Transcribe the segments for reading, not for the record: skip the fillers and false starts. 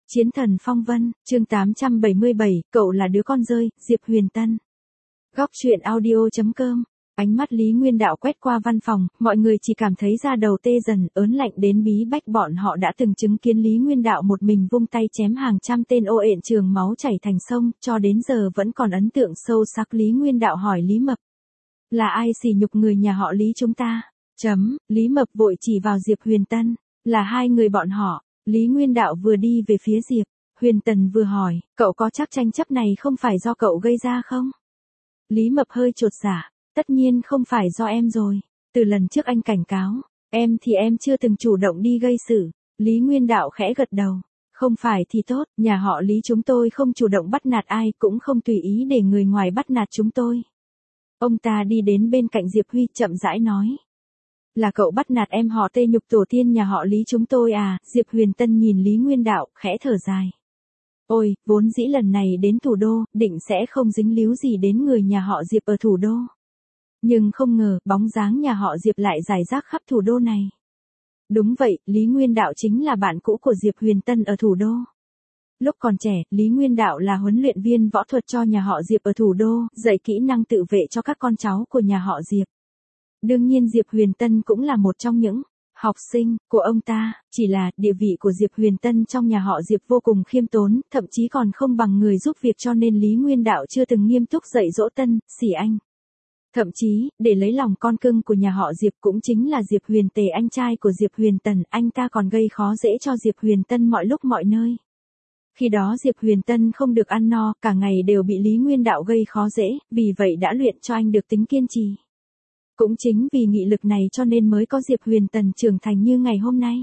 Chiến thần phong vân, chương 877, cậu là đứa con rơi, Diệp Huyền Tân. Góc truyện audio.com. Ánh mắt Lý Nguyên Đạo quét qua văn phòng, mọi người chỉ cảm thấy da đầu tê dần, ớn lạnh đến bí bách. Bọn họ đã từng chứng kiến Lý Nguyên Đạo một mình vung tay chém hàng trăm tên ô uện trường máu chảy thành sông, cho đến giờ vẫn còn ấn tượng sâu sắc. Lý Nguyên Đạo hỏi Lý Mập: là ai sỉ nhục người nhà họ Lý chúng ta? Lý Mập vội chỉ vào Diệp Huyền Tân: là hai người bọn họ. Lý Nguyên Đạo vừa đi về phía Diệp Huyền Tân vừa hỏi: cậu có chắc tranh chấp này không phải do cậu gây ra không? Lý Mập hơi chột dạ: tất nhiên không phải do em rồi. Từ lần trước anh cảnh cáo em thì em chưa từng chủ động đi gây sự. Lý Nguyên Đạo khẽ gật đầu: không phải thì tốt, nhà họ Lý chúng tôi không chủ động bắt nạt ai, cũng không tùy ý để người ngoài bắt nạt chúng tôi. Ông ta đi đến bên cạnh Diệp Huy chậm rãi nói: là cậu bắt nạt em họ Tê, nhục tổ tiên nhà họ Lý chúng tôi à? Diệp Huyền Tân nhìn Lý Nguyên Đạo, khẽ thở dài: ôi, vốn dĩ lần này đến thủ đô, định sẽ không dính líu gì đến người nhà họ Diệp ở thủ đô. Nhưng không ngờ, bóng dáng nhà họ Diệp lại rải rác khắp thủ đô này. Đúng vậy, Lý Nguyên Đạo chính là bạn cũ của Diệp Huyền Tân ở thủ đô. Lúc còn trẻ, Lý Nguyên Đạo là huấn luyện viên võ thuật cho nhà họ Diệp ở thủ đô, dạy kỹ năng tự vệ cho các con cháu của nhà họ Diệp. Đương nhiên Diệp Huyền Tân cũng là một trong những học sinh của ông ta, chỉ là địa vị của Diệp Huyền Tân trong nhà họ Diệp vô cùng khiêm tốn, thậm chí còn không bằng người giúp việc, cho nên Lý Nguyên Đạo chưa từng nghiêm túc dạy dỗ Tân, sỉ anh. Thậm chí, để lấy lòng con cưng của nhà họ Diệp cũng chính là Diệp Huyền Tề, anh trai của Diệp Huyền Tân, anh ta còn gây khó dễ cho Diệp Huyền Tân mọi lúc mọi nơi. Khi đó Diệp Huyền Tân không được ăn no, cả ngày đều bị Lý Nguyên Đạo gây khó dễ, vì vậy đã luyện cho anh được tính kiên trì. Cũng chính vì nghị lực này cho nên mới có Diệp Huyền Tân trưởng thành như ngày hôm nay.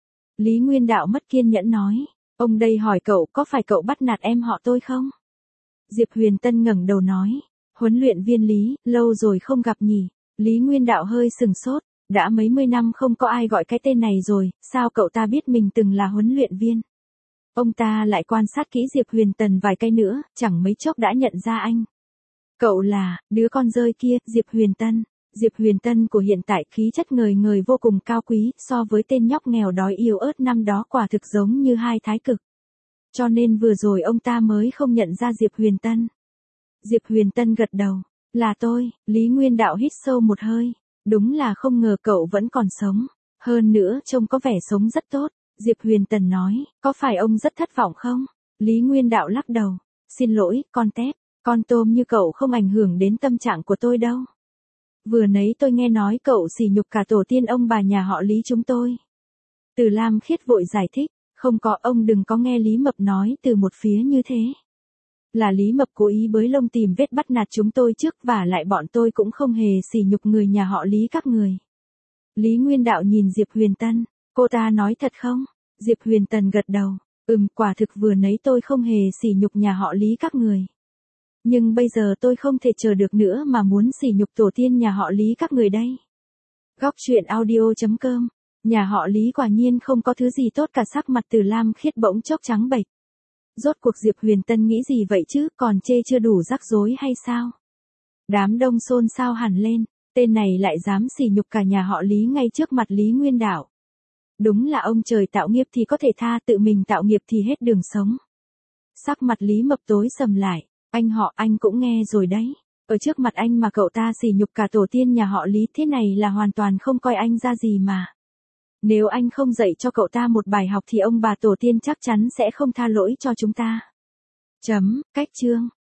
Lý Nguyên Đạo mất kiên nhẫn nói: ông đây hỏi cậu, có phải cậu bắt nạt em họ tôi không? Diệp Huyền Tân ngẩng đầu nói: huấn luyện viên Lý, lâu rồi không gặp nhỉ? Lý Nguyên Đạo hơi sừng sốt: đã mấy mươi năm không có ai gọi cái tên này rồi, sao cậu ta biết mình từng là huấn luyện viên? Ông ta lại quan sát kỹ Diệp Huyền Tân vài cái nữa, chẳng mấy chốc đã nhận ra anh. Cậu là đứa con rơi kia, Diệp Huyền Tân. Diệp Huyền Tân của hiện tại khí chất ngời ngời vô cùng cao quý, so với tên nhóc nghèo đói yếu ớt năm đó quả thực giống như hai thái cực. Cho nên vừa rồi ông ta mới không nhận ra Diệp Huyền Tân. Diệp Huyền Tân gật đầu: là tôi. Lý Nguyên Đạo hít sâu một hơi: đúng là không ngờ cậu vẫn còn sống. Hơn nữa trông có vẻ sống rất tốt. Diệp Huyền Tân nói: có phải ông rất thất vọng không? Lý Nguyên Đạo lắc đầu: xin lỗi, con tép, con tôm như cậu không ảnh hưởng đến tâm trạng của tôi đâu. Vừa nấy tôi nghe nói cậu sỉ nhục cả tổ tiên ông bà nhà họ Lý chúng tôi. Từ Lam Khiết vội giải thích: không có, ông đừng có nghe Lý Mập nói từ một phía như thế. Là Lý Mập cố ý bới lông tìm vết bắt nạt chúng tôi trước, và lại bọn tôi cũng không hề sỉ nhục người nhà họ Lý các người. Lý Nguyên Đạo nhìn Diệp Huyền Tân: cô ta nói thật không? Diệp Huyền Tân gật đầu: quả thực vừa nấy tôi không hề sỉ nhục nhà họ Lý các người. Nhưng bây giờ tôi không thể chờ được nữa mà muốn sỉ nhục tổ tiên nhà họ Lý các người đây. Góc truyện audio.com. Nhà họ Lý quả nhiên không có thứ gì tốt cả. Sắc mặt Từ Lam Khiết bỗng chốc trắng bệch. Rốt cuộc Diệp Huyền Tân nghĩ gì vậy chứ, còn chê chưa đủ rắc rối hay sao? Đám đông xôn xao hẳn lên: tên này lại dám sỉ nhục cả nhà họ Lý ngay trước mặt Lý Nguyên Đạo. Đúng là ông trời tạo nghiệp thì có thể tha, tự mình tạo nghiệp thì hết đường sống. Sắc mặt Lý Mập tối sầm lại: anh họ, anh cũng nghe rồi đấy. Ở trước mặt anh mà cậu ta sỉ nhục cả tổ tiên nhà họ Lý, thế này là hoàn toàn không coi anh ra gì mà. Nếu anh không dạy cho cậu ta một bài học thì ông bà tổ tiên chắc chắn sẽ không tha lỗi cho chúng ta. Cách chương.